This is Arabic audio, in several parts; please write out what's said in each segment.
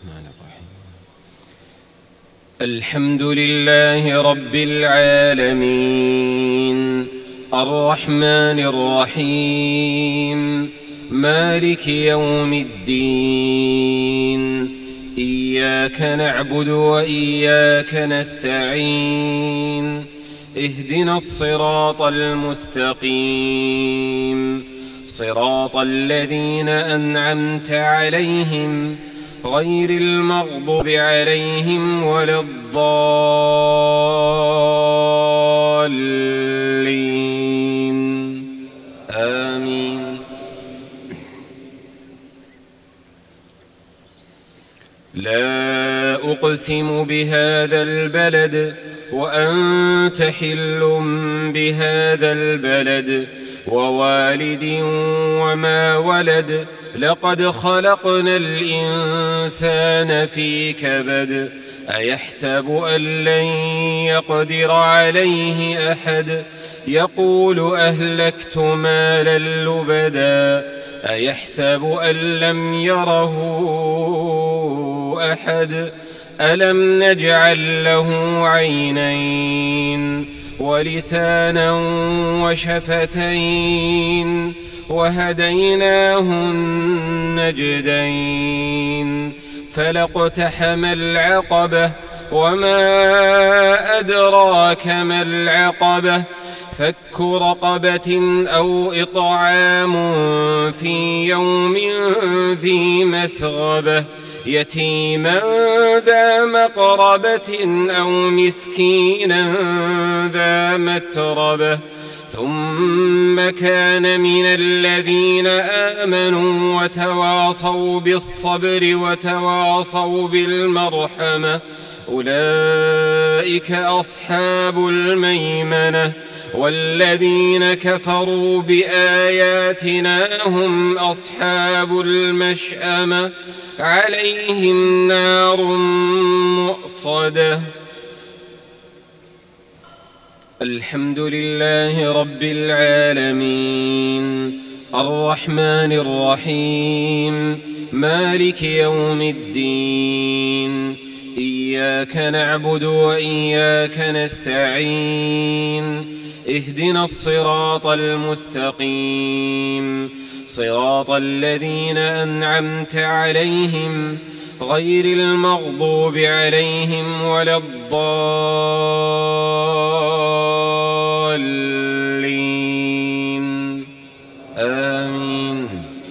الرحمن الرحيم. الحمد لله رب العالمين الرحمن الرحيم مالك يوم الدين إياك نعبد وإياك نستعين اهدنا الصراط المستقيم صراط الذين أنعمت عليهم غير المغضوب عليهم ولا الضالين آمين. لا أقسم بهذا البلد وأنت حل بهذا البلد ووالد وما ولد لقد خلقنا الإنسان في كبد أيحسب أن لن يقدر عليه أحد يقول أهلكت مالا لبدا أيحسب أن لم يره أحد ألم نجعل له عينين ولسانا وشفتين وهديناه النجدين فلاقتحم العقبة وما أدراك ما العقبة فك رقبة أو إطعام في يوم ذي مسغبة يتيما ذا مقربة أو مسكينا ذا متربة ثم كان من الذين آمنوا وتواصوا بالصبر وتواصوا بالمرحمة أولئك أصحاب الميمنة والذين كفروا بآياتنا هم أصحاب المشأمة عليهم نار مؤصدة. الحمد لله رب العالمين الرحمن الرحيم مالك يوم الدين إياك نعبد وإياك نستعين اهدنا الصراط المستقيم صراط الذين أنعمت عليهم غير المغضوب عليهم ولا الضالين آمين.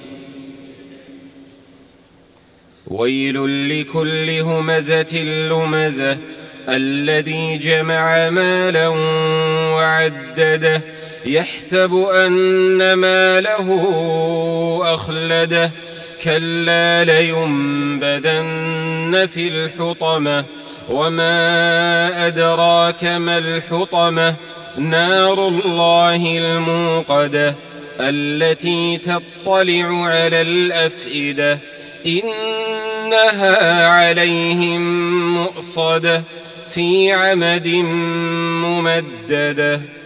ويل لكل همزة لمزة الذي جمع مالا وعدده يحسب أن ماله أخلده كلا لينبذن في الحطمة وما أدراك ما الحطمة نار الله الموقدة التي تطلع على الأفئدة إنها عليهم مؤصدة في عمد ممددة.